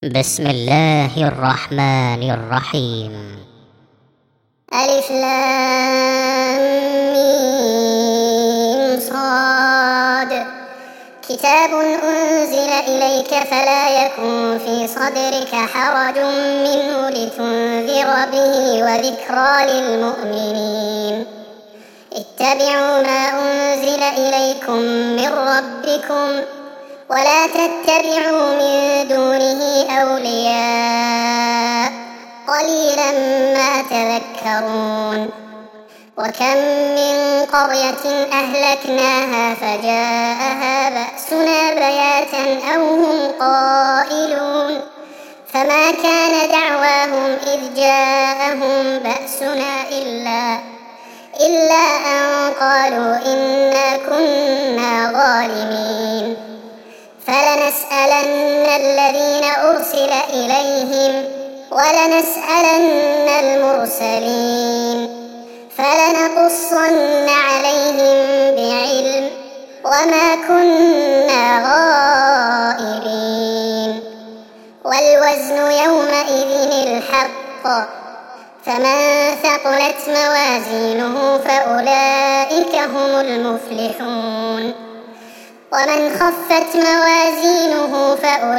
بسم الله الرحمن الرحيم. ألف لام ميم صاد. كتاب أنزل إليك فلا يكن في صدرك حرج منه لتنذر به وذكرى للمؤمنين. اتبعوا ما أنزل إليكم من ربكم ولا تتبعوا من دونه أولياء قليلا ما تذكرون. وكم من قرية أهلكناها فجاءها بأسنا بياتا أو هم قائلون فما كان دعواهم إذ جاءهم بأسنا إلا أن قالوا إنا كنا ظالمين. فلنسألن الذين أرسل إليهم ولنسألن المرسلين فلنقصن عليهم بعلم وما كنا غائبين. والوزن يومئذ الحق فمن ثقلت موازينه فأولئك هم المفلحون ومن خفت موازينه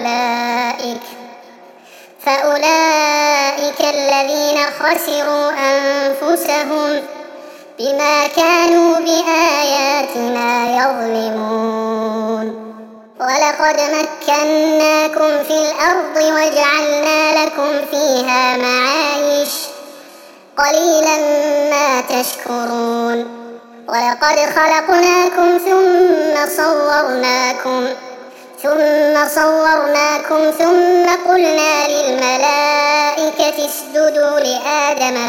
فأولئك الذين خسروا أنفسهم بما كانوا بآياتنا يظلمون. ولقد مكناكم في الأرض وجعلنا لكم فيها معايش قليلا ما تشكرون. ولقد خلقناكم ثم قلنا للملائكة اسجدوا لآدم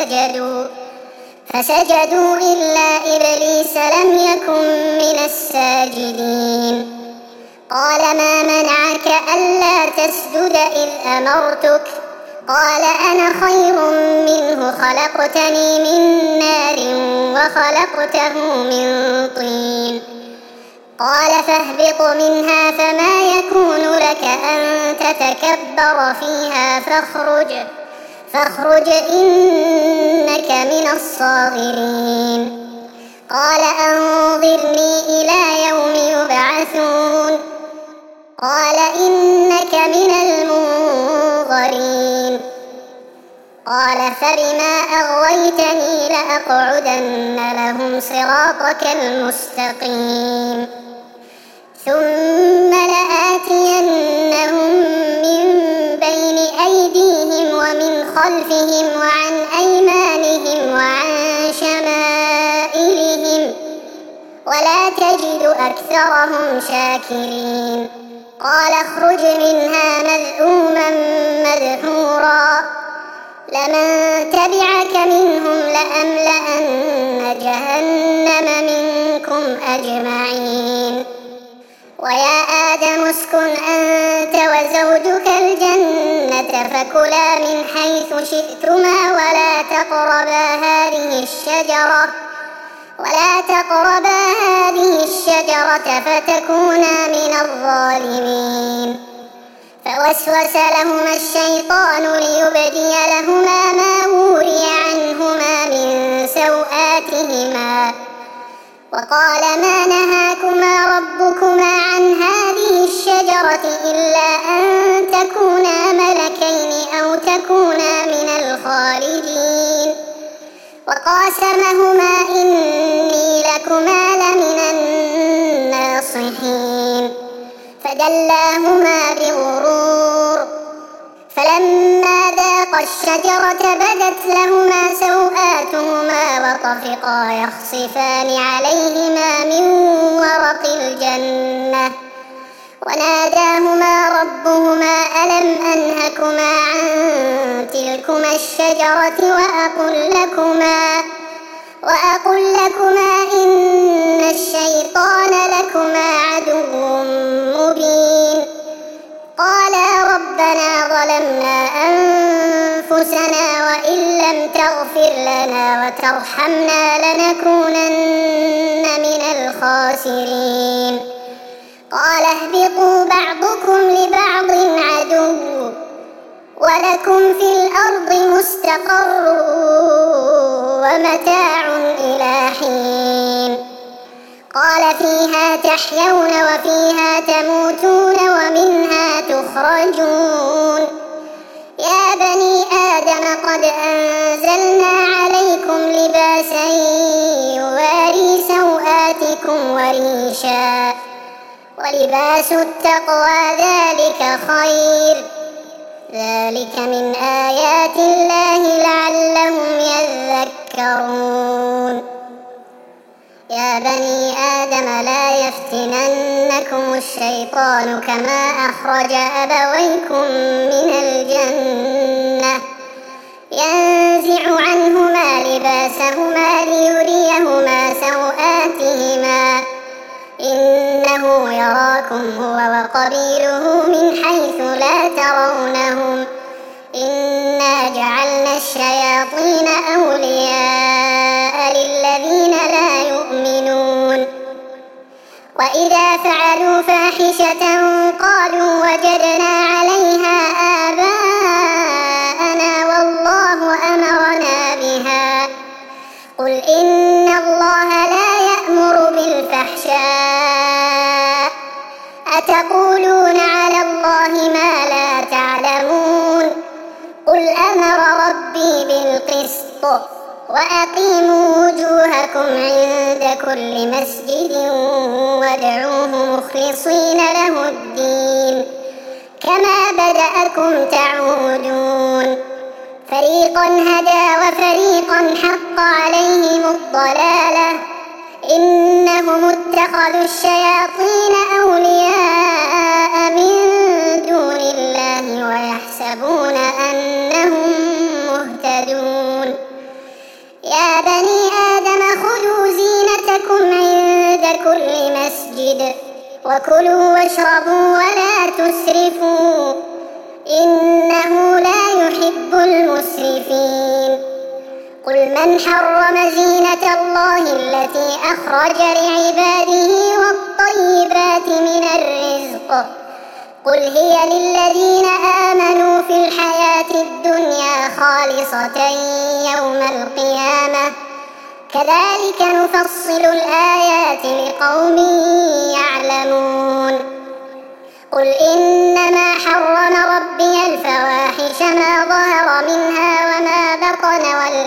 فسجدوا إلا إبليس لم يكن من الساجدين. قال ما منعك ألا تسجد إذ أمرتك؟ قال أنا خير منه خلقتني من نار وخلقته من طين. قال فاهبط منها فما يكون لك أن تتكبر فيها فاخرج إنك من الصاغرين. قال أنظرني إلى يوم يبعثون. قال إنك من المنظرين. قال فبما أغويتني لأقعدن لهم صراطك المستقيم ثم لآتينهم من بين أيديهم ومن خلفهم وعن أيمانهم وعن شمائلهم ولا تجد أكثرهم شاكرين. قال اخرج منها مذءوما مدحورا لمن تبعك منهم لأملأن جهنم منكم أجمعين. ويا آدم اسكن أنت وزوجك الجنة فكلا من حيث شئتما ولا تقربا هذه الشجرة فتكونا من الظالمين. فوسوس لهما الشيطان ليبدي لهما ما وري عنهما من سوآتهما وقال ما نهاكما ربكما عن هذه الشجرة إلا أن تكونا ملكين أو تكونا من الخالدين. وقاسمهما إني لكما لمن الناصحين. فدلاهما بغرور فلما ذاقا الشجرة بدت لهما سوآتهما وطفقا يخصفان عليهما من ورق الجنة وناداهما ربهما ألم أنهكما عن تلكما الشجرة وأقل لكما إن الشيطان لكما عدو مبين. قالا ربنا ظلمنا أنفسنا وإن لم تغفر لنا وترحمنا لنكونن من الخاسرين. قال اهبطوا بعضكم لبعض عدو مستقر ومتاع إلى حين. قال فيها تحيون وفيها تموتون ومنها تخرجون. يا بني آدم قد أنزلنا عليكم لباسا يواري سوآتكم وريشا ولباس التقوى ذلك خير. ذلك من آيات الله لعلهم يذكرون. يا بني آدم لا يفتننكم الشيطان كما أخرج أبويكم من الجنة ينزع عنهما لباسهما ليريهما سوآتهما إنه يراكم هو وقبيله من حيث لا ترونهم إنا جعلنا الشياطين أولياء للذين لا يؤمنون. وإذا فعلوا فاحشة قالوا وجدنا عليها آباءنا والله أمرنا بها. قل إن الله لا يأمر بالفحشاء أتقولون على الله ما لا تعلمون. قل أمر ربي بالقسط وأقيموا وجوهكم عند كل مسجد وادعوه مخلصين له الدين كما بدأكم تعودون. فريقا هدى وفريقا حق عليهم الضلالة إنهم اتخذوا الشياطين أولياء من دون الله ويحسبون أنهم مهتدون. يا بني آدم خذوا زينتكم عند كل مسجد وكلوا واشربوا ولا تسرفوا إنه لا يحب المسرفين. قل من حرم زينة الله التي أخرج لعباده والطيبات من الرزق قل هي للذين آمنوا في الحياة الدنيا خالصة يوم القيامة كذلك نفصل الآيات لقوم يعلمون. قل إنما حرم ربي الفواحش ما ظهر منها وما بطن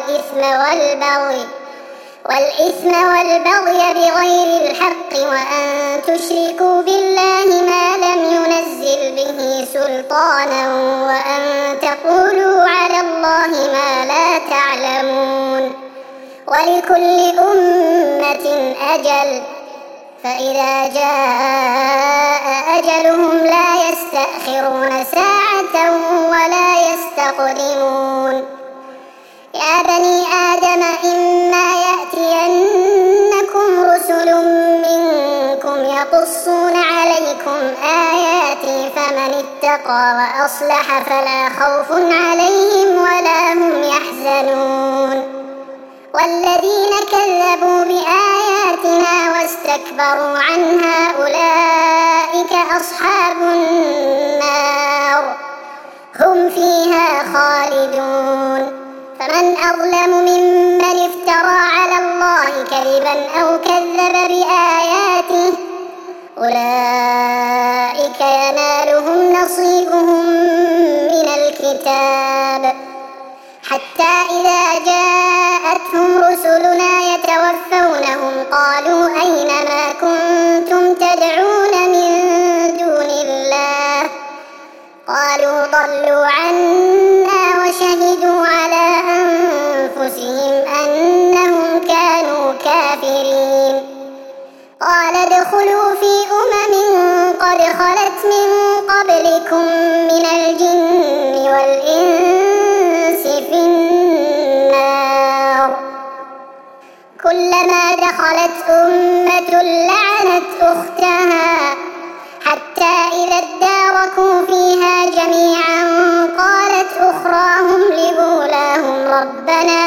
والإثم والبغي بغير الحق وأن تشركوا بالله ما لم ينزل به سلطانا وأن تقولوا على الله ما لا تعلمون. ولكل أمة أجل فإذا جاء أجلهم لا يستأخرون ساعة ولا يستقدمون. يا بني آدم إما يأتينكم رسل منكم يقصون عليكم آياتي فمن اتقى وأصلح فلا خوف عليهم ولا هم يحزنون. والذين كذبوا بآياتنا واستكبروا عنها أولئك أصحاب النار هم فيها خالدون. فمن أظلم ممن افترى على الله كذبا أو كذب بآياته أولئك ينالهم نصيبهم من الكتاب حتى إذا جاءتهم رسلنا يتوفونهم قالوا أين ما كنتم تدعون من دون الله قالوا ضلوا عنا وشهدوا على أنفسهم أنهم كانوا كافرين. قال ادخلوا في أمم قد خلت من قبلكم من الجن والإنس في النار كلما دخلت أمة لعنت أختها حتى إذا اداركوا فيها جميعا قالت أخراهم لأولاهم ربنا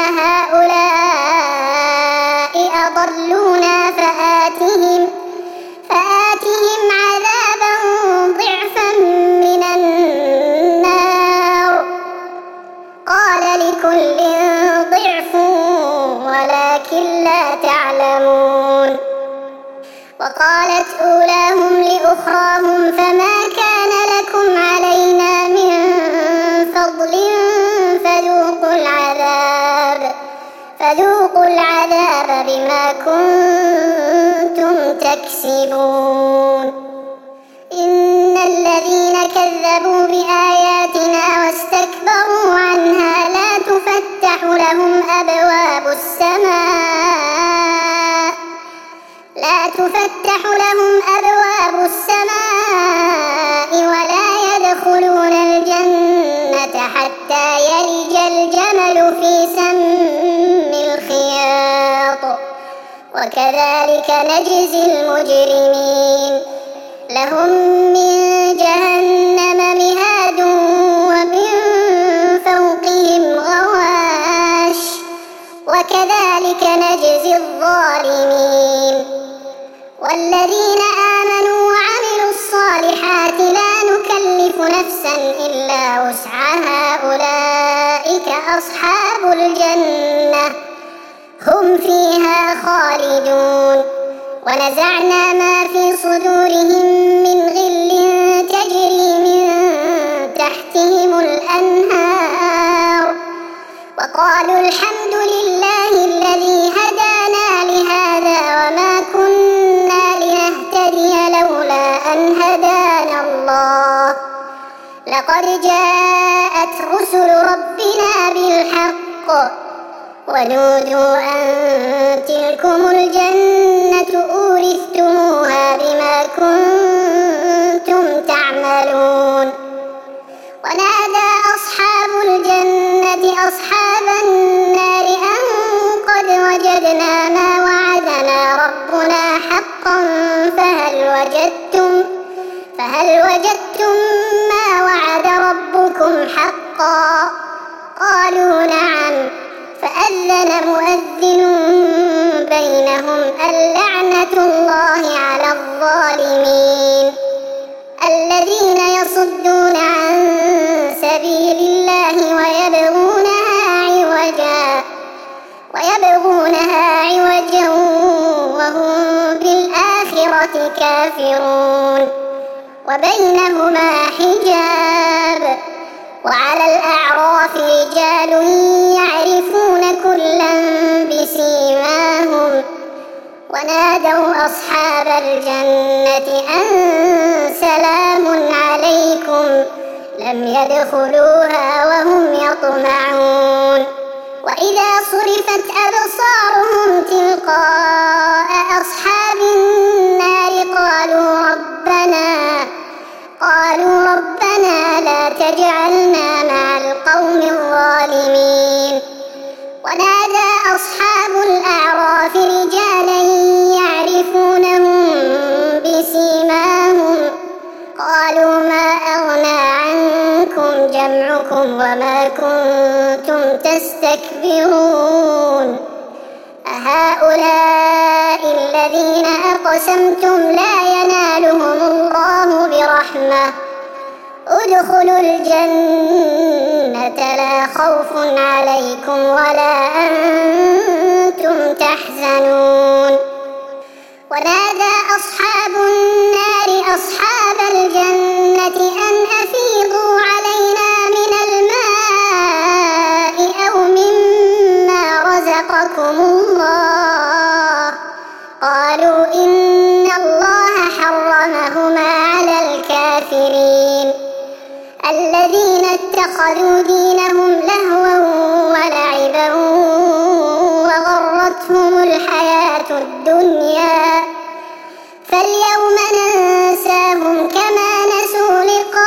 هؤلاء أضلونا فآتهم عذابا ضعفا من النار قال لكل ولكن لا تعلمون. وقالت أولاهم لأخراهم فما كان لكم علينا من فضل فذوقوا العذاب بما كنتم تكسبون. إن الذين كذبوا بآياتنا واستكبروا عنها لا تفتح لهم أبواب السماء ولا يدخلون الجنة حتى يلج الجمل في سم الخياط وكذلك نجزي المجرمين. لهم من جهنم مهاد ومن فوقهم غواش وكذلك نجزي الظالمين. والذين آمنوا وعملوا الصالحات لا نكلف نفسا إلا وسعها أولئك أصحاب الجنة هم فيها خالدون. ونزعنا ما في صدورهم من غل تجري من تحتهم الأنهار وقالوا الحمد لله الذي هدانا لهذا وما كنا لنهتدي لولا أن هدانا الله لقد جاءت رسل ربنا بالحق ونودوا أن تلكم الجنة أورثتموها بما كنتم تعملون. ونادى أصحاب الجنة أصحاب النار أن قد وجدنا ما وعدنا ربنا حقا فهل وجدتم ما وعد ربكم حقا؟ قالوا نعم. فأذن مؤذن بينهم اللعنة الله على الظالمين الذين يصدون عن سبيل الله ويبغونها عوجا وهم بالآخرة كافرون. وبينهما حجاب. وعلى الأعراف رجال يعرفون كلا بسيماهم ونادوا أصحاب الجنة أن سلام عليكم لم يدخلوها وهم يطمعون. وإذا صرفت أبصارهم تلقاء أصحاب النار قالوا ربنا لا تجعلنا مع القوم الظالمين. ونادى أصحاب الأعراف رجالا يعرفونهم بسيماهم قالوا ما أغنى عنكم جمعكم وما كنتم تستكبرون أهؤلاء الذين أقسمتم لا ينالهم الله برحمة ادخلوا الجنة لا خوف عليكم ولا أنتم تحزنون. ونادى أصحاب النار أصحاب الجنة أن أفيضوا علينا من الماء أو مما رزقكم الله قالوا إن الله حرمهما على الكافرين الذين اتخذوا دينهم لهوا ولعبا وغرتهم الحياة الدنيا فاليوم ننساهم كما نسوا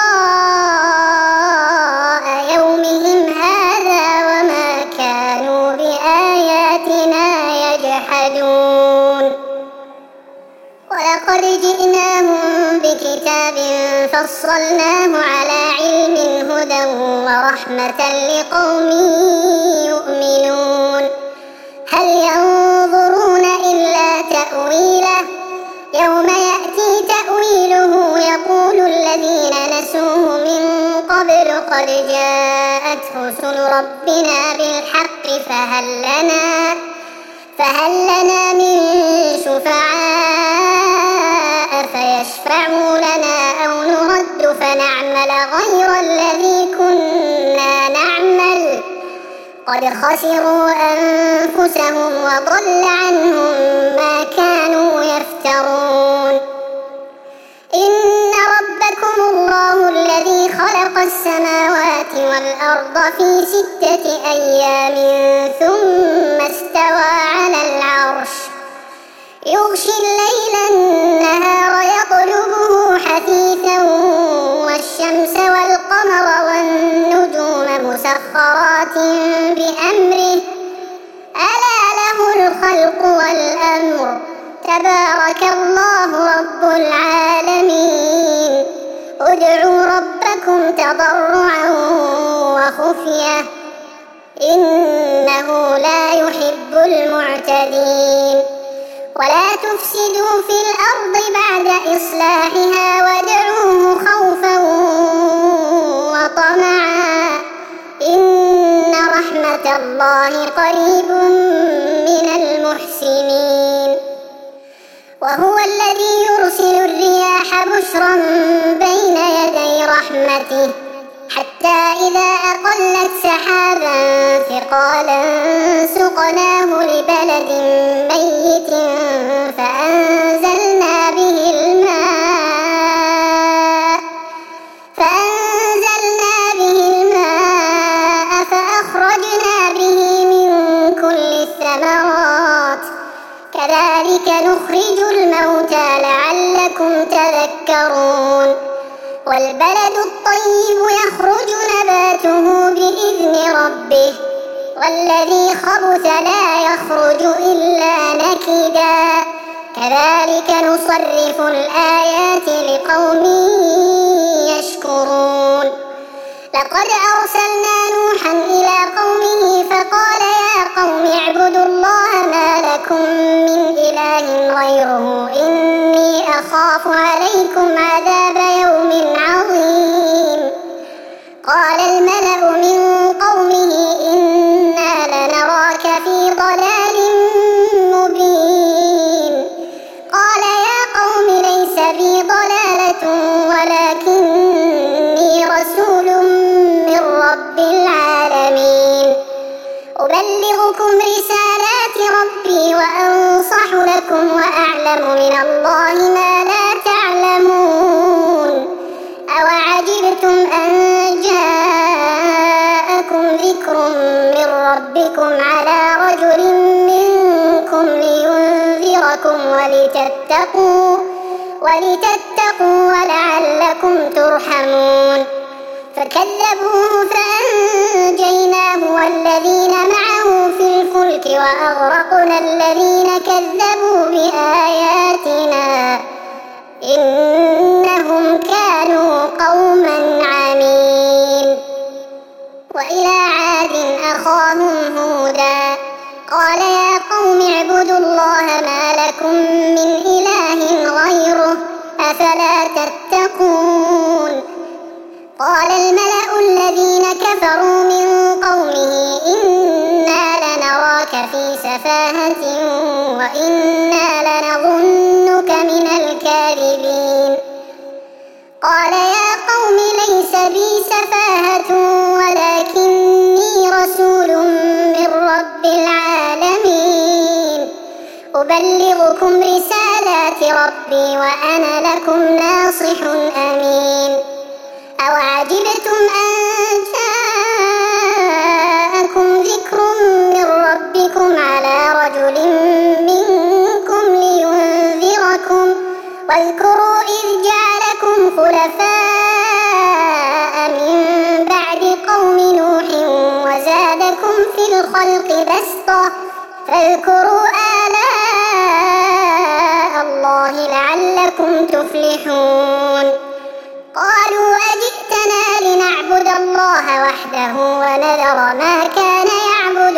لقاء يومهم هذا وما كانوا بآياتنا يجحدون. ولقد جئناهم بكتاب فصلناه على علم هدى ورحمة لقوم يؤمنون. هل ينظرون إلا تأويله يوم يأتي تأويله يقول الذين نسوه من قبل قد جاءت رسل ربنا بالحق فهل لنا من شفعاء فيشفعوا لنا أو نرد فنعمل غير الذي كنا نعمل قد خسروا أنفسهم وضل عنهم ما كانوا يفترون إن ربكم الله الذي خلق السماوات والأرض في 6 أيام ثم استوى على العرش يغشي الليل النهار يطلبه حثيثا والشمس والقمر والنجوم مسخرات بأمره ألا له الخلق والأمر تبارك الله رب العالمين ادعوا ربكم تضرعا وخفية إنه لا يحب المعتدين ولا تفسدوا في الأرض بعد إصلاحها وادعوه خوفا وطمعا إن رحمة الله قريب من المحسنين وهو الذي يرسل الرياح بشرا بين يدي رحمته حتى إذا أقلت سحابا ثقالا سقناه لبلد ميت فأنزلنا به الماء فأخرجنا به من كل الثمرات كذلك نخرج الموتى لعلكم تذكرون والبلد الطيب يخرج نباته بإذن ربه والذي خبث لا يخرج إلا نكدا كذلك نصرف الآيات لقوم يشكرون لقد أرسلنا نوحا إلى قومه فقال يا قوم اعبدوا الله ما لكم من إله غيره إني أخاف عليكم عذاب يوم عظيم قال الملأ من قومه إنا لنراك في ضلال مبين قال يا قوم ليس بي ضلالة ولكني رسول من رب العالمين أبلغكم رسالات ربي وأنصح لكم وأعلم من الله ما لا تعلمون أوعجبتم أن جاءكم ذكر من ربكم على رجل منكم لينذركم ولتتقوا ولعلكم ترحمون فكذبوه فأنجيناه والذين معه في الفلك وأغرقنا الذين كذبوا بآياتنا إنهم كانوا قوما عمين وإلى عاد أخاهم هودا قال يا قوم اعبدوا الله ما لكم من إله غيره أفلا تتقون قال الملأ الذين كفروا من قومه إنا لنراك في سفاهة وإنا لنظنك من الكاذبين قال يا قوم ليس بي سفاهة ولكني رسول من رب العالمين أبلغكم رسالات ربي وأنا لكم ناصح أمين أوعجبتم أن جاءكم ذكر من ربكم على رجل منكم لينذركم واذكروا إذ جعلكم خلفاء من بعد قوم نوح وزادكم في الخلق بسطة فاذكروا آلاء الله لعلكم تفلحون قالوا أجئتنا لنعبد الله وحده ونذر ما كان يعبد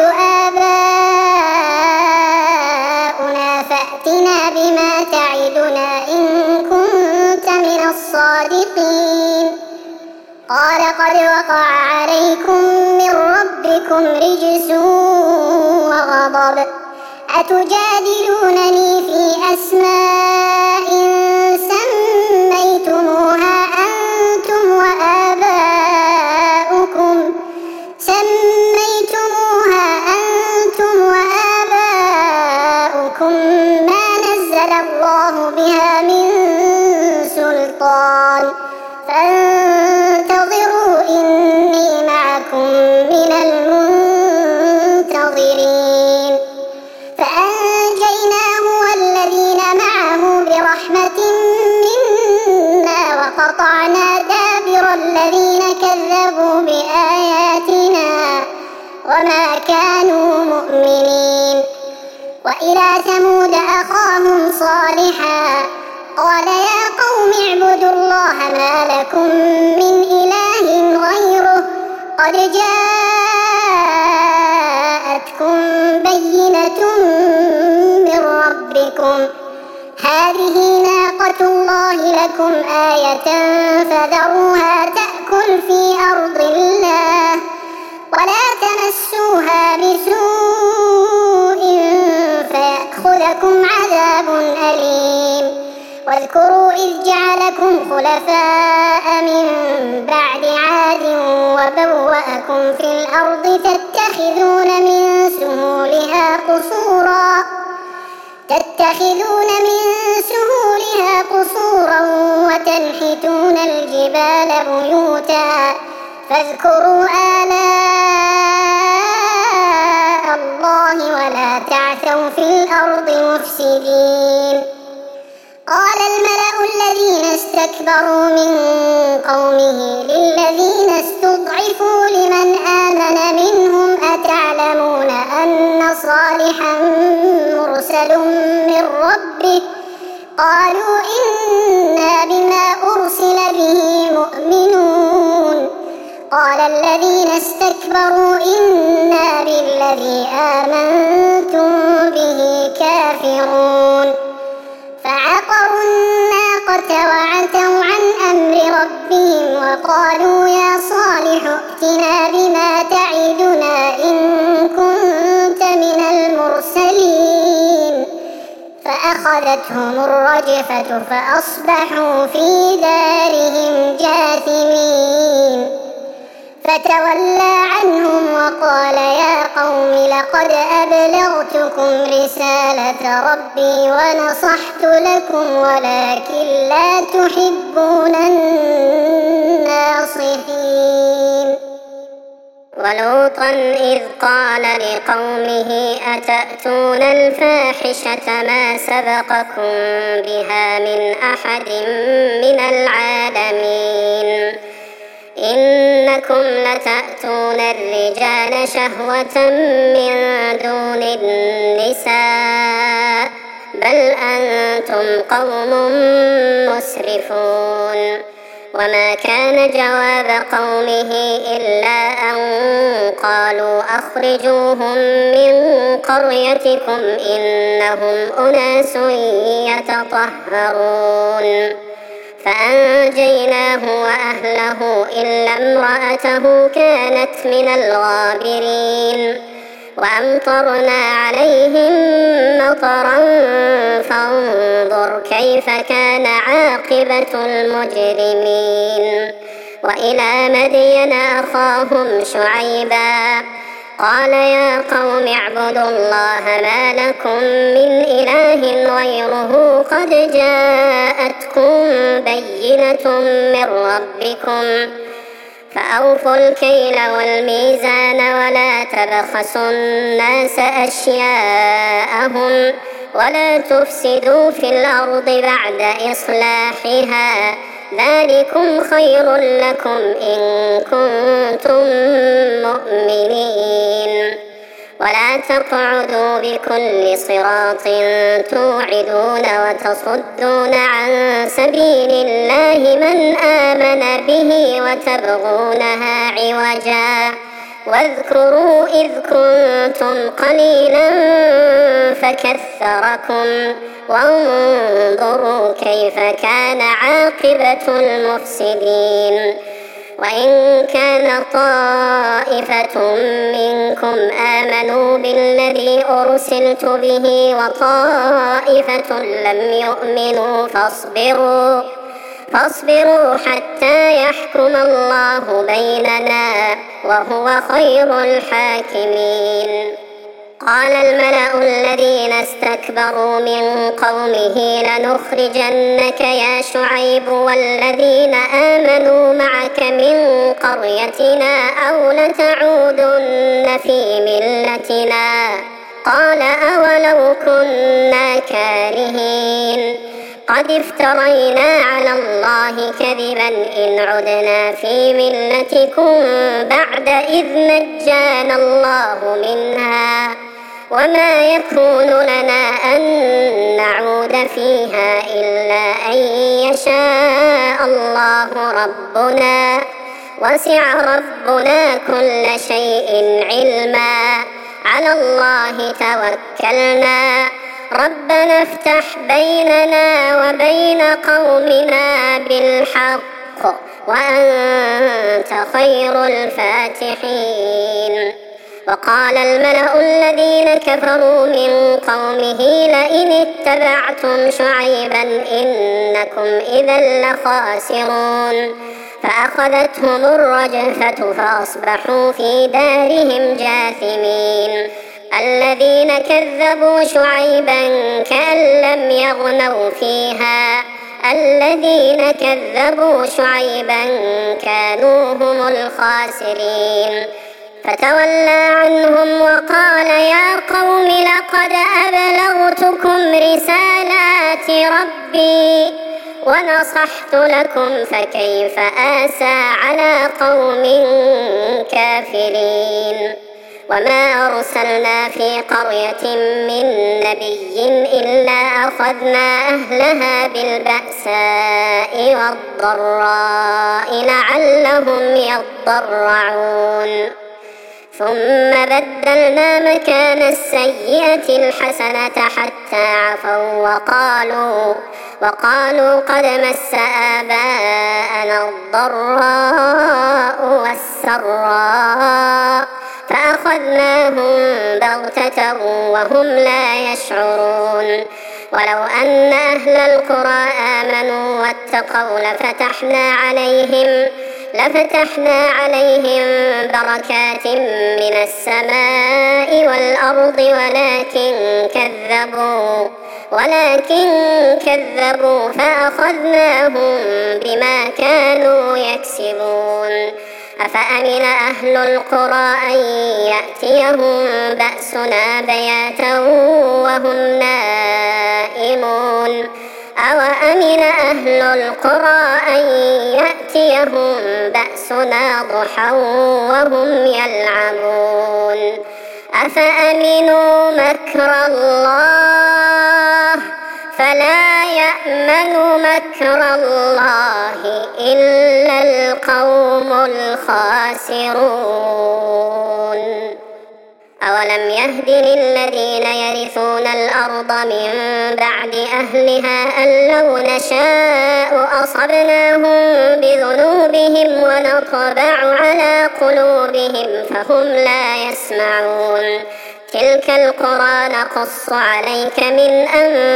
آباؤنا فأتنا بما تعدنا إن كنت من الصادقين قال قد وقع عليكم من ربكم رجس وغضب أتجادلونني في أسماء سميتموها أنتم وآباؤكم ما نزل الله بها من سلطان فانتظروا إني معكم من المنتظرين. فأنجيناه والذين معه برحمة منا وقطعنا دابر الذين كذبوا بآياتنا وما كانوا مؤمنين. وإلى ثمود أخاهم صالحا قال يا قوم اعبدوا الله ما لكم من إله غيره قد جاءتكم بينة من ربكم هذه ناقة الله لكم آية فذروها تأكل في أرض الله ولا تمسوها بسوء فيأخذككم عذاب أليم. واذكروا إذ جعلكم خلفاء من بعد عاد وبوأكم في الأرض تتخذون من سهولها قصورا وتنحتون الجبال بيوتا فاذكروا آلاء الله ولا تعثوا في الأرض مفسدين. قال الملأ الذين استكبروا من قومه للذين استضعفوا لمن آمن منهم أتعلمون أن صالحا مرسل من ربه قالوا إنا بما أرسل به مؤمنون. قال الذين استكبروا إنا بالذي آمنتم به كافرون. فعقروا الناقة وعتوا عن أمر ربهم وقالوا يا صالح ائتنا بما تعدنا إن كنت من المرسلين. فأخذتهم الرجفة فأصبحوا في دارهم جاثمين. فتولى عنهم وقال يا قوم لقد أبلغتكم رسالة ربي ونصحت لكم ولكن لا تحبون الناصحين. ولوطا إذ قال لقومه أتأتون الفاحشة ما سبقكم بها من أحد من العالمين إنكم لتأتون الرجال شهوة من دون النساء بل أنتم قوم مسرفون. وما كان جواب قومه إلا أن قالوا أخرجوهم من قريتكم إنهم أناس يتطهرون. فأنجيناه وأهله إلا امرأته كانت من الغابرين. وأمطرنا عليهم مطرا فانظر كيف كان عاقبة المجرمين. وإلى مدين أخاهم شعيبا قال يا قوم اعبدوا الله ما لكم من إله غيره قد جاءتكم بينة من ربكم فأوفوا الكيل والميزان ولا تبخسوا الناس أشياءهم ولا تفسدوا في الأرض بعد إصلاحها ذلكم خير لكم إن كنتم مؤمنين. ولا تقعدوا بكل صراط توعدون وتصدون عن سبيل الله من آمن به وتبغونها عوجا واذكروا إذ كنتم قليلا فكثركم وانظروا كيف كان عاقبة المفسدين. وإن كان طائفة منكم آمنوا بالذي أرسلت به وطائفة لم يؤمنوا فاصبروا حتى يحكم الله بيننا وهو خير الحاكمين. قال الملأ الذين استكبروا من قومه لنخرجنك يا شعيب والذين آمنوا معك من قريتنا أو لتعودن في ملتنا. قال أولو كنا كارهين قد افترينا على الله كذبا إن عدنا في ملتكم بعد إذ نجانا الله منها وما يكون لنا أن نعود فيها إلا أن يشاء الله ربنا وسع ربنا كل شيء علما على الله توكلنا ربنا افتح بيننا وبين قومنا بالحق وأنت خير الفاتحين. وقال الملأ الذين كفروا من قومه لئن اتبعتم شعيبا إنكم إذا لخاسرون. فأخذتهم الرجفة فأصبحوا في دارهم جاثمين. الذين كذبوا شعيبا كأن لم يغنوا فيها الذين كذبوا شعيبا كانوا هم الخاسرين. فتولى عنهم وقال يا قوم لقد أبلغتكم رسالات ربي ونصحت لكم فكيف آسى على قوم كافرين. وما أرسلنا في قرية من نبي إلا أخذنا أهلها بالبأساء والضراء لعلهم يضرعون. ثم بدلنا مكان السيئة الحسنة حتى عفوا وقالوا قد مس آباءنا الضراء والسراء فأخذناهم بغتة وهم لا يشعرون. ولو أن أهل القرى آمنوا واتقوا لفتحنا عليهم بركات من السماء والأرض ولكن كذبوا فأخذناهم بما كانوا يكسبون. أفأمن أهل القرى أن يأتيهم بأسنا بياتا وهم نائمون أوأمن أهل القرى أن يأتيهم بأسنا ضحى وهم يلعبون. أفأمنوا مكر الله فلا يأمن مكر الله إلا القوم الخاسرون. أولم يهد للذين يرثون الأرض من بعد أهلها أن لو نشاء أصبناهم بذنوبهم ونطبع على قلوبهم فهم لا يسمعون. تلك القرى نقص عليك من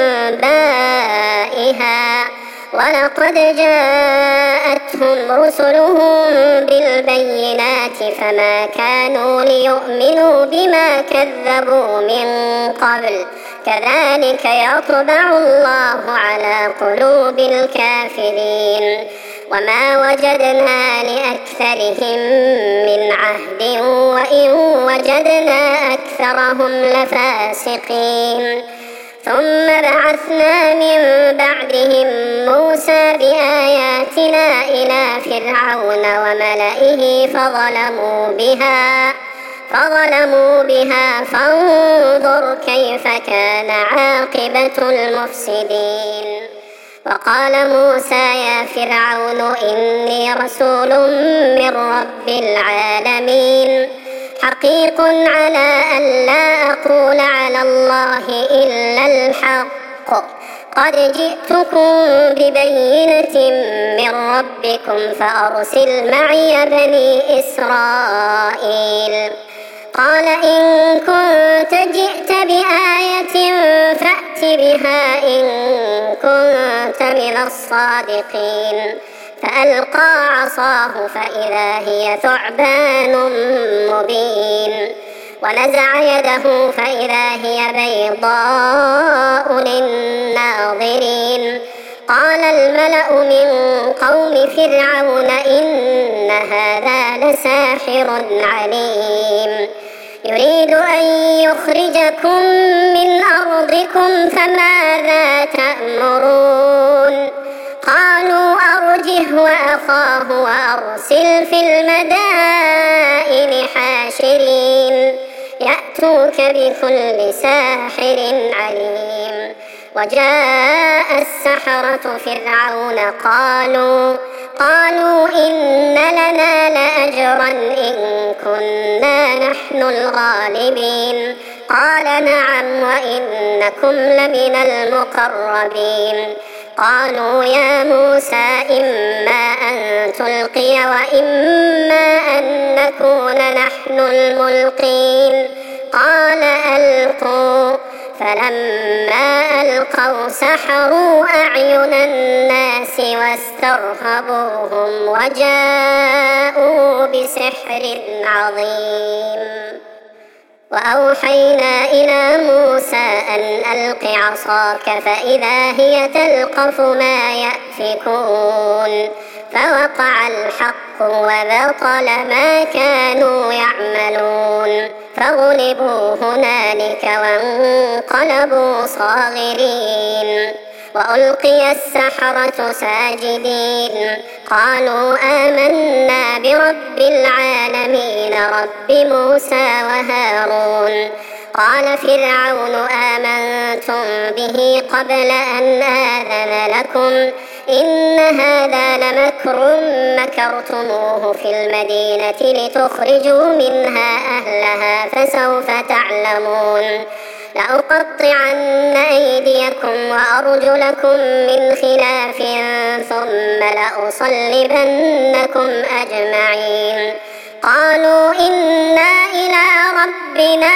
أنبائها ولقد جاءتهم رسلهم بالبينات فما كانوا ليؤمنوا بما كذبوا من قبل كذلك يطبع الله على قلوب الكافرين. وما وجدنا لأكثرهم من عهد وإن وجدنا أكثرهم لفاسقين. ثم بعثنا من بعدهم موسى بآياتنا إلى فرعون وملئه فظلموا بها فانظر كيف كان عاقبة المفسدين. وقال موسى يا فرعون إني رسول من رب العالمين حقيق على أن لا أقول على الله إلا الحق قد جئتكم ببينة من ربكم فأرسل معي بني إسرائيل. قال إن كنت جئت بآية فأت بها إن كنت من الصادقين. فألقى عصاه فإذا هي ثعبان مبين ونزع يده فإذا هي بيضاء للناظرين. قال الملأ من قوم فرعون إن هذا لساحر عليم يريد أن يخرجكم من أرضكم فماذا تأمرون؟ قالوا أرجه وأخاه وأرسل في المدائن حاشرين يأتوك بكل ساحر عليم. وجاء السحرة فرعون قالوا إن لنا لأجرا إن كنا نحن الغالبين. قال نعم وإنكم لمن المقربين. قالوا يا موسى إما أن تلقي وإما أن نكون نحن الملقين. قال ألقوا. فلما ألقوا سحروا أعين الناس واسترهبوهم وجاءوا بسحر عظيم. وأوحينا إلى موسى أن ألق عصاك فإذا هي تلقف ما يأفكون. فوقع الحق وبطل ما كانوا يعملون فغلبوا هنالك وانقلبوا صاغرين. وألقي السحرة ساجدين قالوا آمنا برب العالمين رب موسى وهارون. قال فرعون آمنتم به قبل أن آذن لكم إن هذا لمكر مكرتموه في المدينة لتخرجوا منها أهلها فسوف تعلمون. لأقطعن أيديكم وأرجلكم من خلاف ثم لأصلبنكم أجمعين. قالوا إنا إلى ربنا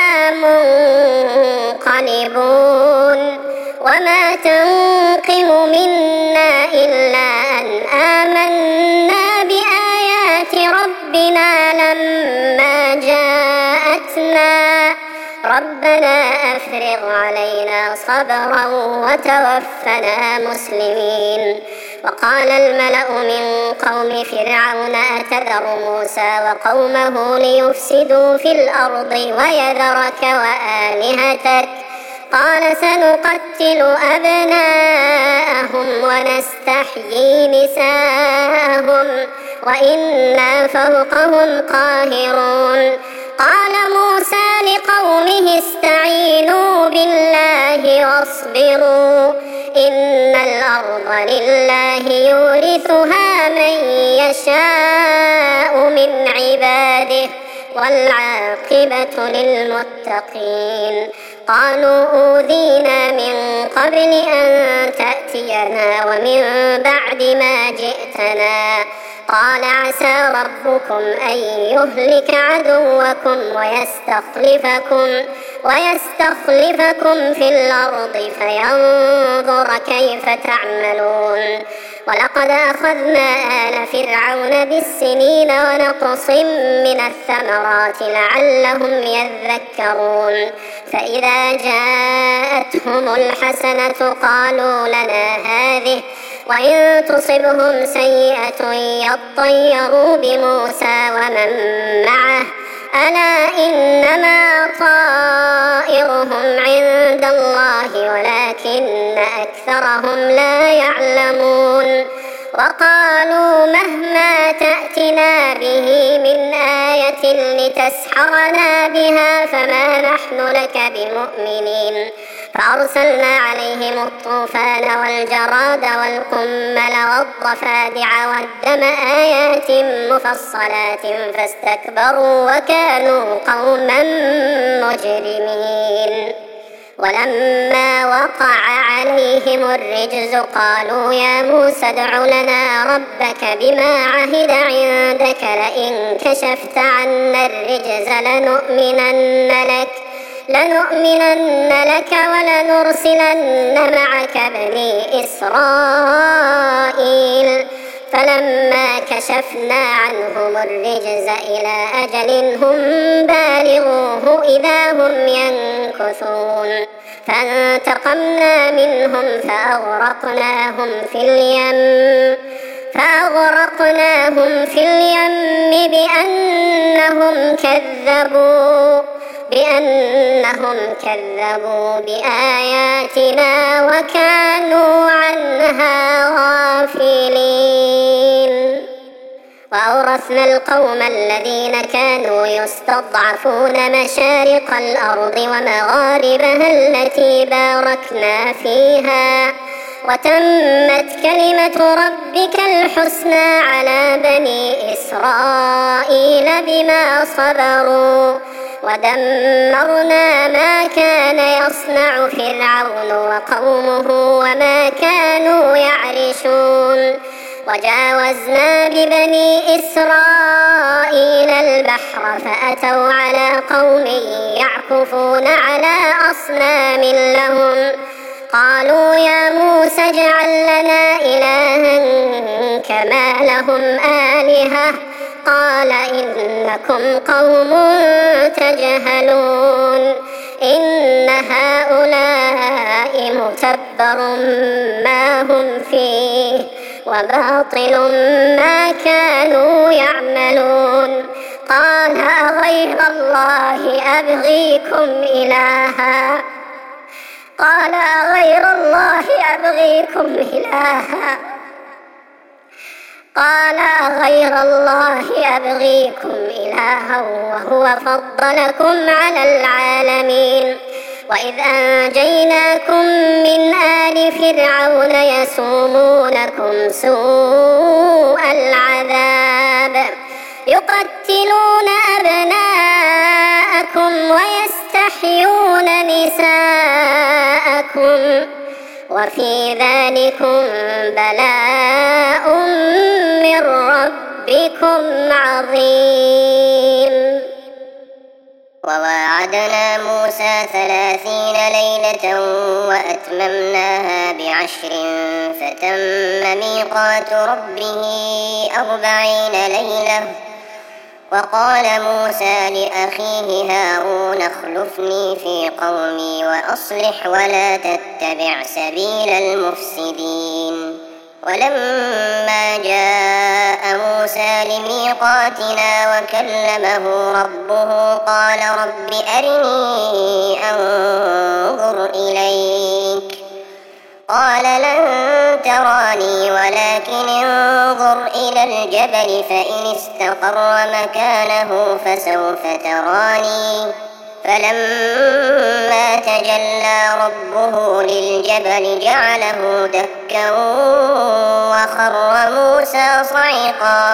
منقلبون. وما تنقم منا إلا أن آمنا بآيات ربنا لما جاءتنا ربنا أفرغ علينا صبرا وتوفنا مسلمين. وقال الملأ من قوم فرعون أتذر موسى وقومه ليفسدوا في الأرض ويذرك وآلهتك؟ قال سنقتل أبناءهم ونستحيي نساءهم وإنا فوقهم قاهرون. قال موسى لقومه استعينوا بالله واصبروا إن الأرض لله يورثها من يشاء من عباده والعاقبة للمتقين. قالوا أوذينا من قبل أن تأتينا ومن بعد ما جئتنا. قال عسى ربكم أن يهلك عدوكم ويستخلفكم في الأرض فينظر كيف تعملون. ولقد أخذنا آل فرعون بالسنين ونقص من الثمرات لعلهم يذكرون. فإذا جاءتهم الحسنة قالوا لنا هذه وإن تصبهم سيئة يطيروا بموسى ومن معه ألا إنما طائرهم عند الله ولكن أكثرهم لا يعلمون. وقالوا مهما تأتنا به من آية لتسحرنا بها فما نحن لك بمؤمنين. فأرسلنا عليهم الطوفان والجراد والقمل والضفادع والدم آيات مفصلات فاستكبروا وكانوا قوما مجرمين. ولما وقع عليهم الرجز قالوا يا موسى ادع لنا ربك بما عهد عندك لئن كشفت عنا الرجز لنؤمنن لك ولنرسلن معك بني إسرائيل فلما كشفنا عنهم الرجز إلى أجل هم بالغوه إذا هم ينكثون فانتقمنا منهم فأغرقناهم في اليم بأنهم كذبوا بآياتنا وكانوا عنها غافلين. وأورثنا القوم الذين كانوا يستضعفون مشارق الأرض ومغاربها التي باركنا فيها وتمت كلمة ربك الحسنى على بني إسرائيل بما صبروا ودمرنا ما كان يصنع فرعون وقومه وما كانوا يعرشون. وجاوزنا ببني إسرائيل البحر فأتوا على قوم يعكفون على أصنام لهم قالوا يا موسى اجعل لنا إلها كما لهم آلهة قال إنكم قوم تجهلون إن هؤلاء متبر ما هم فيه وباطل ما كانوا يعملون. قال أغير الله أبغيكم إلها وهو فضلكم على العالمين. وإذ أنجيناكم من آل فرعون يسومونكم سوء العذاب يقتلون أبناءكم ويستحيون نساءكم وفي ذلكم بلاء من ربكم عظيم. وواعدنا موسى 30 ليلة وأتممناها ب10 فتم ميقات ربه 40 ليلة. وقال موسى لأخيه هارون اخلفني في قومي وأصلح ولا تتبع سبيل المفسدين. ولما جاء موسى لميقاتنا وكلمه ربه قال رب أرني أنظر إليك قال لن تراني ولكن انظر إلى الجبل فإن استقر مكانه فسوف تراني. فلما تجلى ربه للجبل جعله دكا وخر موسى صعقا.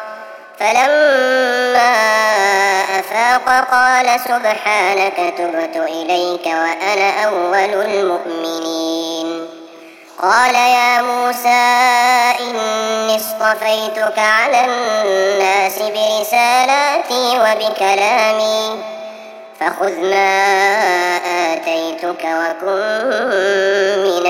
فلما أفاق قال سبحانك تبت إليك وأنا أول المؤمنين. قال يا موسى إني اصطفيتك على الناس برسالاتي وبكلامي فخذ ما آتيتك وكن من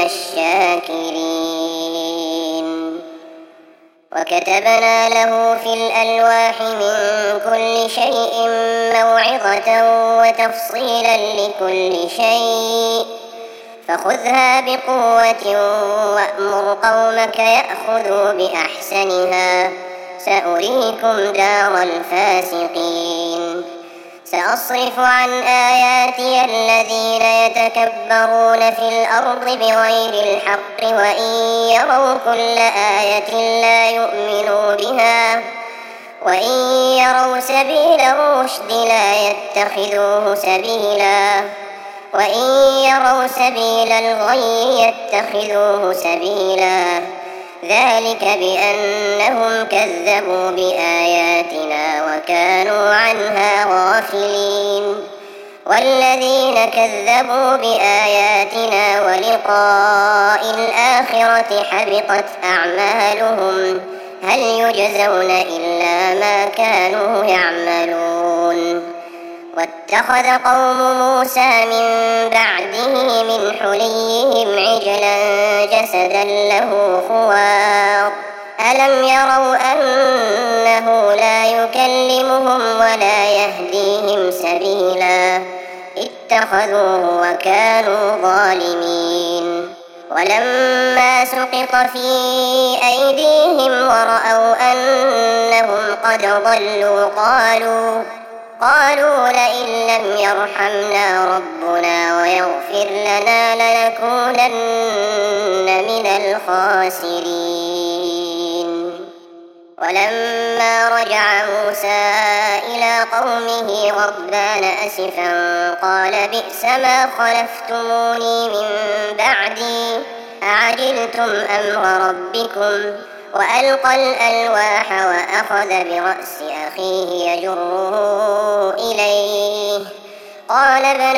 الشاكرين. وكتبنا له في الألواح من كل شيء موعظة وتفصيلا لكل شيء فخذها بقوة وأمر قومك يأخذوا بأحسنها سأريكم دار الفاسقين. سأصرف عن آياتي الذين يتكبرون في الأرض بغير الحق وإن يروا كل آية لا يؤمنوا بها وإن يروا سبيل الرشد لا يتخذوه سبيلا وإن يروا سبيل الغي يتخذوه سبيلا. ذلك بأنهم كذبوا بآياتنا وكانوا عنها غافلين. والذين كذبوا بآياتنا ولقاء الآخرة حبطت أعمالهم هل يجزون إلا ما كانوا يعملون. واتخذ قوم موسى من بعده من حليهم عجلا جسدا له خوار ألم يروا أنه لا يكلمهم ولا يهديهم سبيلا اتخذوه وكانوا ظالمين. ولما سقط في أيديهم ورأوا أنهم قد ضلوا قالوا لئن لم يرحمنا ربنا ويغفر لنا لنكونن من الخاسرين. ولما رجع موسى إلى قومه غضبان أسفا قال بئس ما خلفتموني من بعدي أعجلتم أمر ربكم. وألقى الألواح وأخذ برأس أخيه يجره إليه قال ابن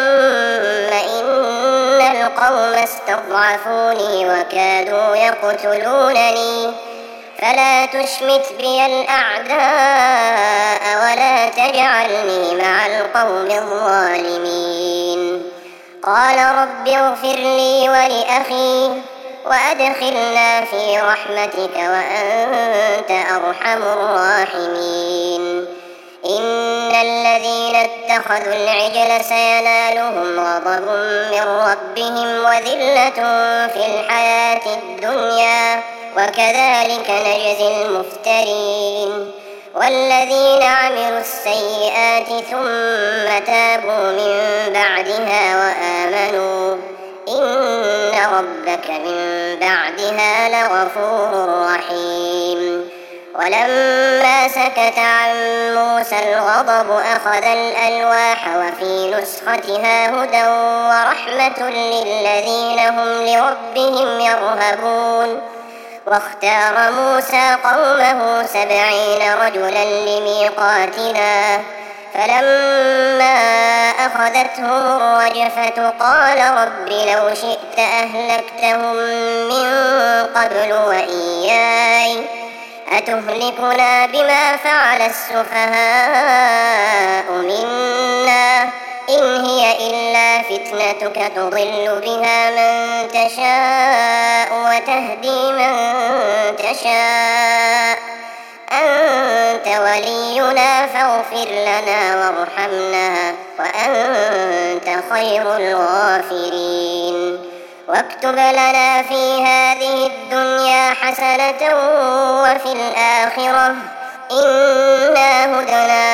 إن القوم استضعفوني وكادوا يقتلونني فلا تشمت بي الأعداء ولا تجعلني مع القوم الظالمين. قال رب اغفر لي ولأخي وأدخلنا في رحمتك وأنت أرحم الراحمين. إن الذين اتخذوا العجل سينالهم غضب من ربهم وذلة في الحياة الدنيا وكذلك نجزي المفترين. والذين عملوا السيئات ثم تابوا من بعدها وآمنوا إن ربك من بعدها لغفور رحيم. ولما سكت عن موسى الغضب أخذ الألواح وفي نسختها هدى ورحمة للذين هم لربهم يرهبون. واختار موسى قومه 70 رجلا لميقاتنا فلما أخذتهم الرجفة قال رب لو شئت أهلكتهم من قبل وإياي أتهلكنا بما فعل السفهاء منا إن هي إلا فتنتك تضل بها من تشاء وتهدي من تشاء أنت ولينا فاغفر لنا وارحمنا وأنت خير الغافرين. واكتب لنا في هذه الدنيا حسنة وفي الآخرة إنا هدنا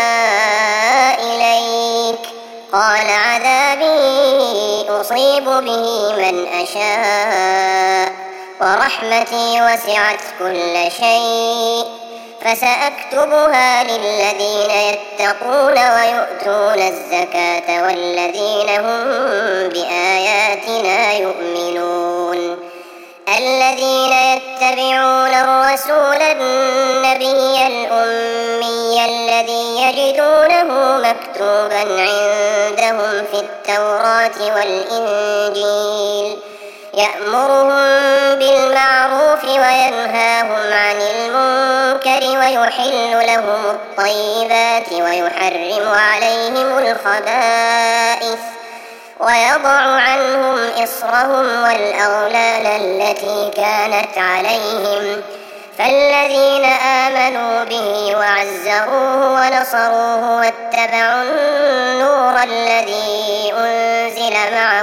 إليك. قال عذابي أصيب به من أشاء ورحمتي وسعت كل شيء فسأكتبها للذين يتقون ويؤتون الزكاة والذين هم بآياتنا يؤمنون. الذين يتبعون الرسول النبي الأمي الذي يجدونه مكتوبا عندهم في التوراة والإنجيل يأمرهم بالمعروف وينهاهم عن المنكر ويحل لهم الطيبات ويحرم عليهم الخبائث ويضع عنهم إصرهم والأغلال التي كانت عليهم. فالذين آمنوا به وعزروه ونصروه واتبعوا النور الذي أنزل معه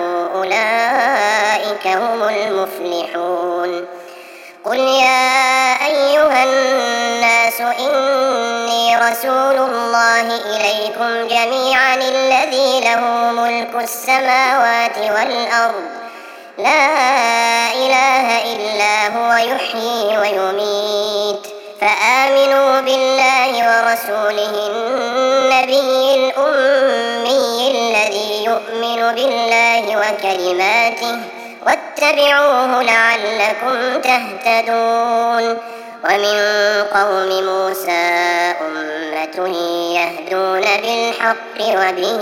أولئك هم المفلحون. قل يا أيها الناس إني رسول الله إليكم جميعا الذي له ملك السماوات والأرض لا إله إلا هو يحيي ويميت فآمنوا بالله ورسوله النبي الأمي الذي يؤمن بالله وكلماته واتبعوه لعلكم تهتدون. ومن قوم موسى أمة يهدون بالحق وبه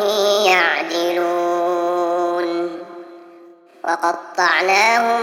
يعدلون وقطعناهم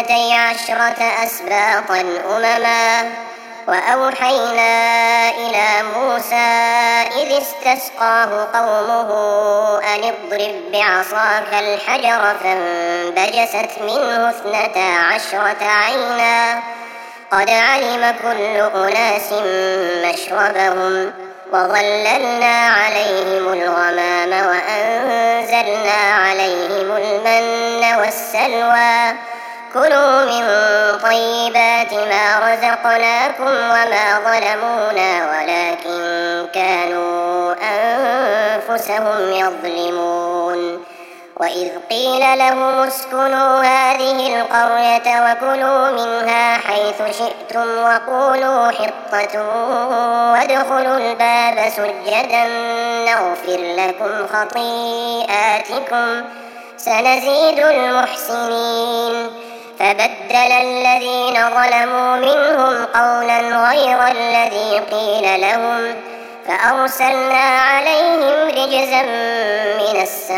12 أسباطا أمما وأوحينا إلى موسى إذ استسقاه قومه أن اضرب بعصاك الحجر فانبجست منه 12 عينا قد علم كل أناس مشربهم وظللنا عليهم الغمام وأنزلنا عليهم المن والسلوى كلوا من طيبات ما رزقناكم وما ظلمونا ولكن كانوا أنفسهم يظلمون وإذ قيل لهم اسكنوا هذه القرية وكلوا منها حيث شئتم وقولوا حطة وادخلوا الباب سجدا نغفر لكم خطيئاتكم سنزيد المحسنين فبدل الذين ظلموا منهم قولا غير الذي قيل لهم فأرسلنا عليهم رجزا من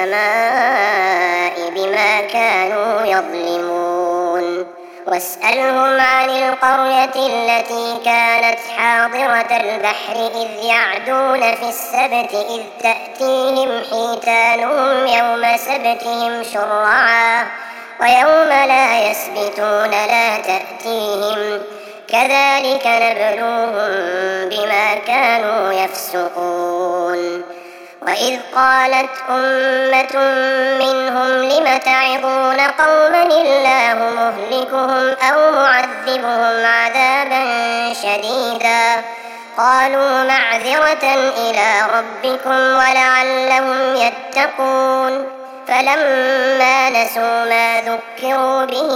السماء بما كانوا يظلمون واسألهم عن القرية التي كانت حاضرة البحر إذ يعدون في السبت إذ تأتيهم حيتانهم يوم سبتهم شرعا ويوم لا يسبتون لا تأتيهم كذلك نبلوهم بما كانوا يفسقون وإذ قالت أمة منهم لم تعظون قوما الله مهلكهم أو معذبهم عذابا شديدا قالوا معذرة إلى ربكم ولعلهم يتقون فلما نسوا ما ذكروا به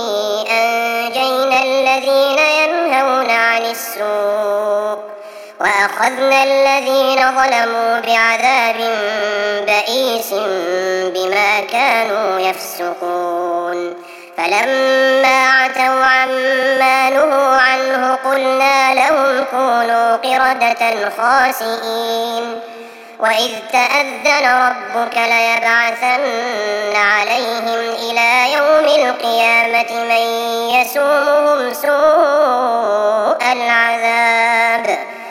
أنجينا الذين ينهون عن السوء وأخذنا الذين ظلموا بعذاب بئيس بما كانوا يفسقون فلما عتوا عما نهوا عنه قلنا لهم كونوا قردة خاسئين وإذ تأذن ربك ليبعثن عليهم إلى يوم القيامة من يسومهم سوء العذاب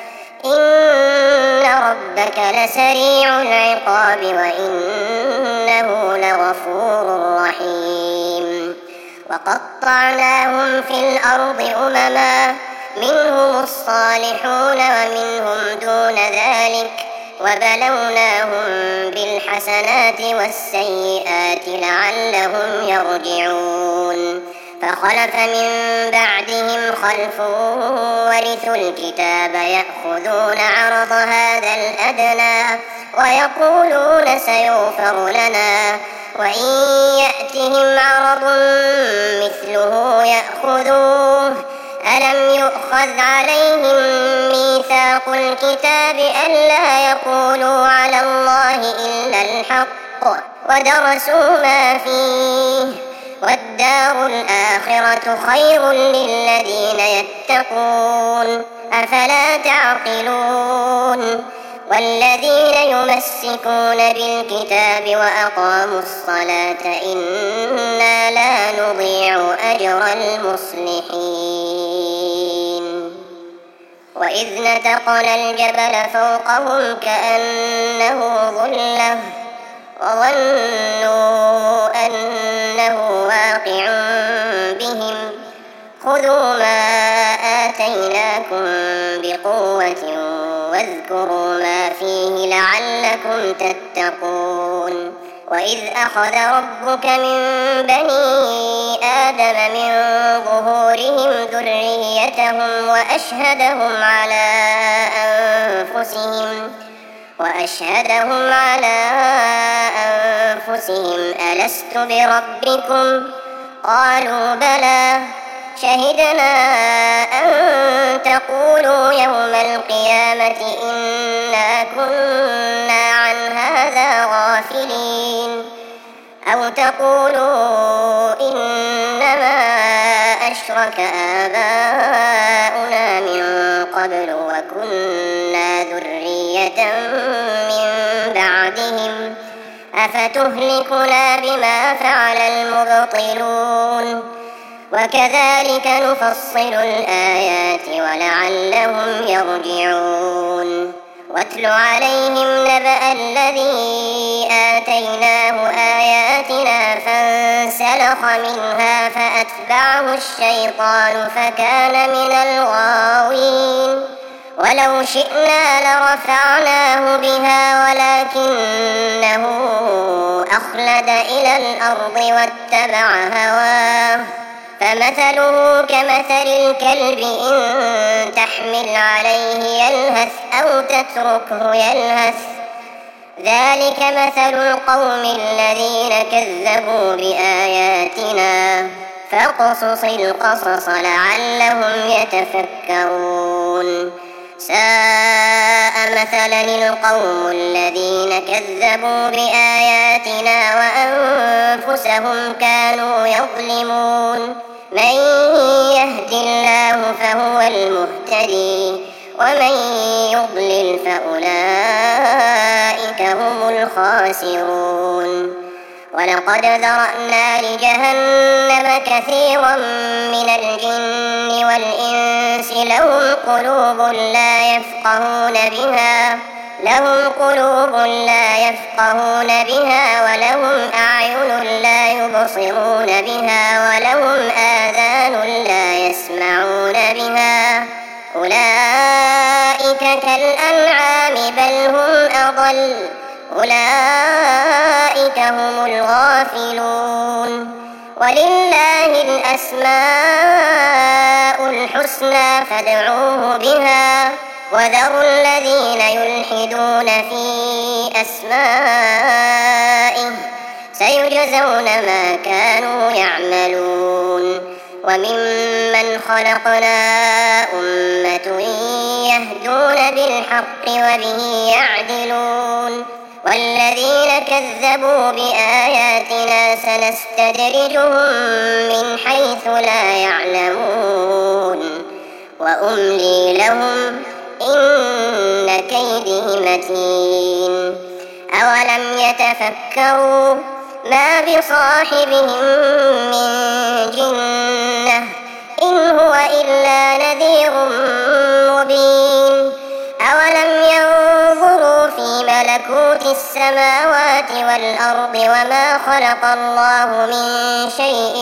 إن ربك لسريع العقاب وإنه لغفور رحيم وقطعناهم في الأرض أمما منهم الصالحون ومنهم دون ذلك وبلوناهم بالحسنات والسيئات لعلهم يرجعون فخلف من بعدهم خلف ورثوا الكتاب يأخذون عرض هذا الأدنى ويقولون سيغفر لنا وإن يأتهم عرض مثله يأخذوه ألم يؤخذ عليهم ميثاق الكتاب ألا يقولوا على الله إلا الحق ودرسوا ما فيه والدار الآخرة خير للذين يتقون أفلا تعقلون والذين يمسكون بالكتاب وأقاموا الصلاة إنا لا نضيع أجر المصلحين وإذ نتقنا الجبل فوقهم كأنه ظلة وظنوا أنه واقع بهم خذوا ما آتيناكم بقوة واذكروا ما فيه لعلكم تتقون وإذ أخذ ربك من بني آدم من ظهورهم ذريتهم وأشهدهم على أنفسهم ألست بربكم قالوا بلى شهدنا أن تقولوا يوم القيامة إنا كنا عن هذا غافلين أو تقولوا إنما أشرك آباؤنا من قبل وكنا ذرية من بعدهم أفتهلكنا بما فعل المبطلون وكذلك نفصل الآيات ولعلهم يرجعون واتل عليهم نبأ الذي آتيناه آياتنا فانسلخ منها فأتبعه الشيطان فكان من الغاوين ولو شئنا لرفعناه بها ولكنه أخلد إلى الأرض واتبع هواه فمثله كمثل الكلب إن تحمل عليه يلهث أو تتركه يلهث ذلك مثل القوم الذين كذبوا بآياتنا فاقصص القصص لعلهم يتفكرون ساء مثلا القوم الذين كذبوا بآياتنا وأنفسهم كانوا يظلمون من يهد الله فهو المهتدي ومن يضلل فأولئك هم الخاسرون ولقد ذرأنا لجهنم كثيرا من الجن والإنس لهم قلوب لا يفقهون بها ولهم أعين لا يبصرون بها ولهم آذان لا يسمعون بها أولئك كالأنعام بل هم أضل أولئك هم الغافلون ولله الأسماء الحسنى فادعوه بها وذروا الذين يلحدون في أسمائه سيجزون ما كانوا يعملون وممن خلقنا أمة يهدون بالحق وبه يعدلون والذين كذبوا بآياتنا سنستدرجهم من حيث لا يعلمون وأملي لهم إن كيدي متين أولم يتفكروا ما بصاحبهم من جنة إن هو إلا نذير مبين أولم ينظروا في ملكوت السماوات والأرض وما خلق الله من شيء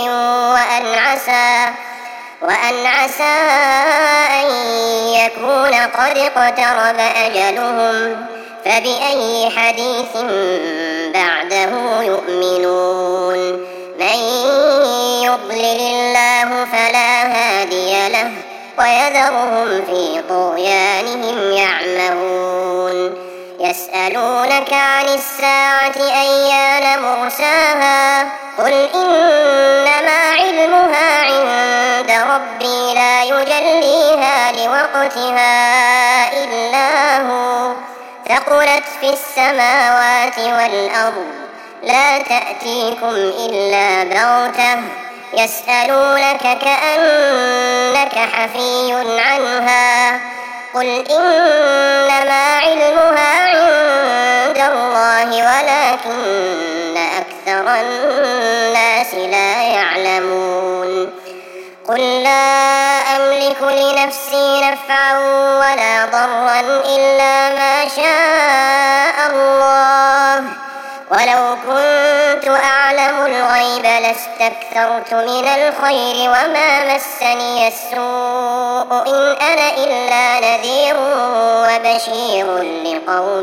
وأن عسى أن يكون قد اقترب أجلهم فبأي حديث بعده يؤمنون من يضلل الله فلا هادي له ويذرهم في طغيانهم يعمهون يسألونك عن الساعة أيان مرساها قل إنما علمها عند ربي لا يجليها لوقتها إلا هو ثقلت في السماوات والأرض لا تأتيكم إلا بغتة يسألونك كأنك حفي عنها قل إنما علمها عند الله ولكن أكثر الناس لا يعلمون قل لا أملك لنفسي نفعا ولا ضرا إلا ما شاء الله ولو كنت أعلم الغيب لاستكثرت من الخير وما مسني السوء إن أنا إلا نذير وبشير لقوم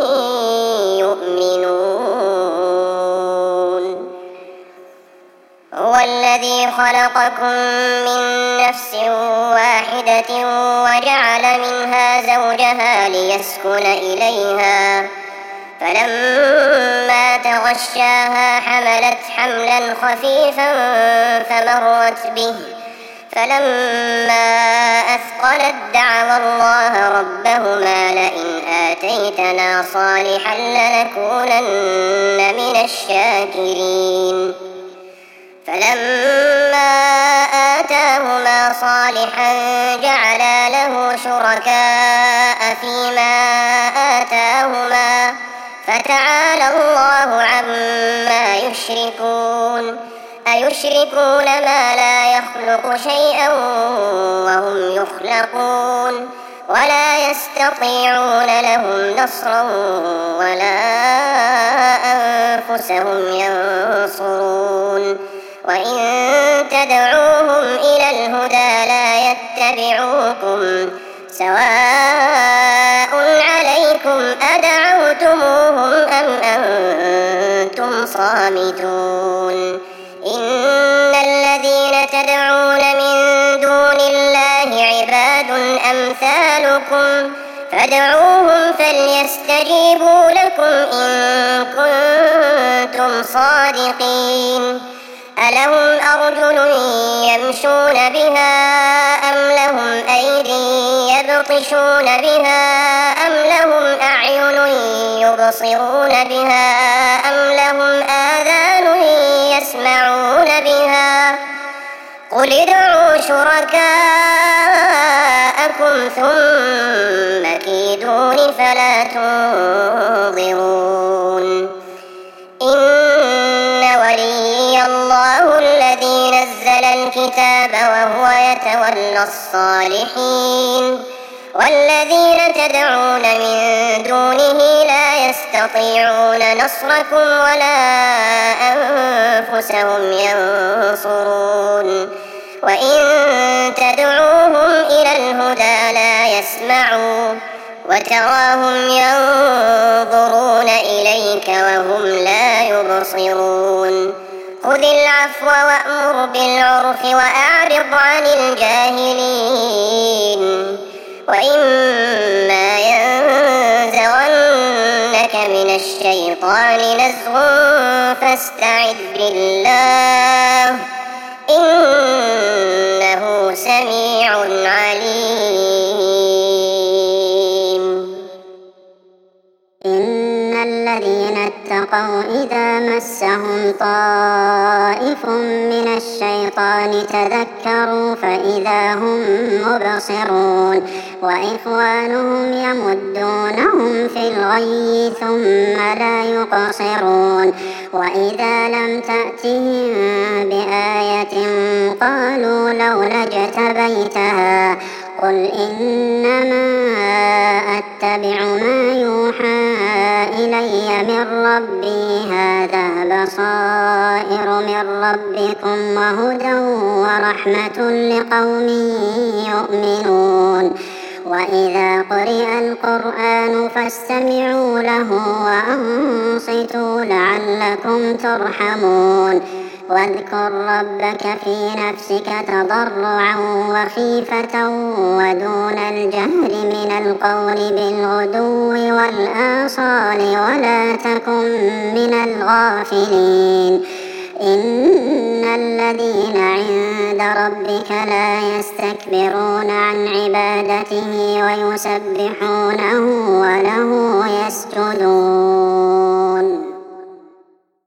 يؤمنون هو الذي خلقكم من نفس واحدة وجعل منها زوجها ليسكن إليها فلما تغشاها حملت حملا خفيفا فمرت به فلما أثقلت دعوا الله ربهما لئن آتيتنا صالحا لنكونن من الشاكرين فلما آتاهما صالحا جعلا له شركاء فيما آتاهما فتعالى الله عما يشركون أيشركون ما لا يخلق شيئا وهم يخلقون ولا يستطيعون لهم نصرا ولا أنفسهم ينصرون وإن تدعوهم إلى الهدى لا يتبعوكم سواء عليكم أدعوتموهم أم أنتم صامتون إن الذين تدعون من دون الله عباد أمثالكم فادعوهم فليستجيبوا لكم إن كنتم صادقين ألهم أرجل يمشون بها أم لهم أيدي يبطشون بها أم لهم أعين يبصرون بها أم لهم آذان يسمعون بها قل ادعوا شركاءكم ثم كيدون فلا تنظرون إن ولي الله الذي نزل الكتاب وهو يتولى الصالحين والذين تدعون من دونه لا يستطيعون نصركم ولا أنفسهم ينصرون وإن تدعوهم إلى الهدى لا يسمعوا وتراهم ينظرون إليك وهم لا يبصرون خذ العفو وأمر بالعرف وأعرض عن الجاهلين وإما ينزغنك من الشيطان نزغ فاستعذ بالله إنه سميع عليم إن الذين اتقوا إذا مسهم طائف من الشيطان تذكروا فإذا هم مبصرون وإخوانهم يمدونهم في الغي ثم لا يقصرون وإذا لم تأتهم بآية قالوا لولا اجتبيتها قل إنما أتبع ما يوحى إلي من ربي هذا بصائر من ربكم وهدى ورحمة لقوم يؤمنون وإذا قرئ القرآن فاستمعوا له وأنصتوا لعلكم ترحمون واذكر ربك في نفسك تضرعا وخيفة ودون الجهر من القول بالغدو والآصال ولا تكن من الغافلين إن الذين عند ربك لا يستكبرون عن عبادته ويسبحونه